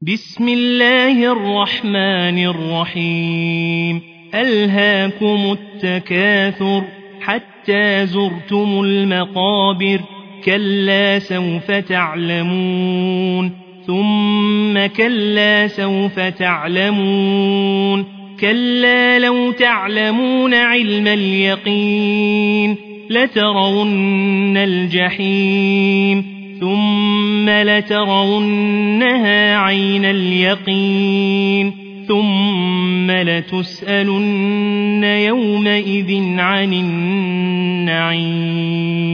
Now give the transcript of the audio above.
بسم الله الرحمن الرحيم ألهاكم التكاثر حتى زرتم المقابر كلا سوف تعلمون ثم كلا سوف تعلمون كلا لو تعلمون علم اليقين لترون الجحيم ثم لترونها عين اليقين ثم لتسألن يومئذ عن النعيم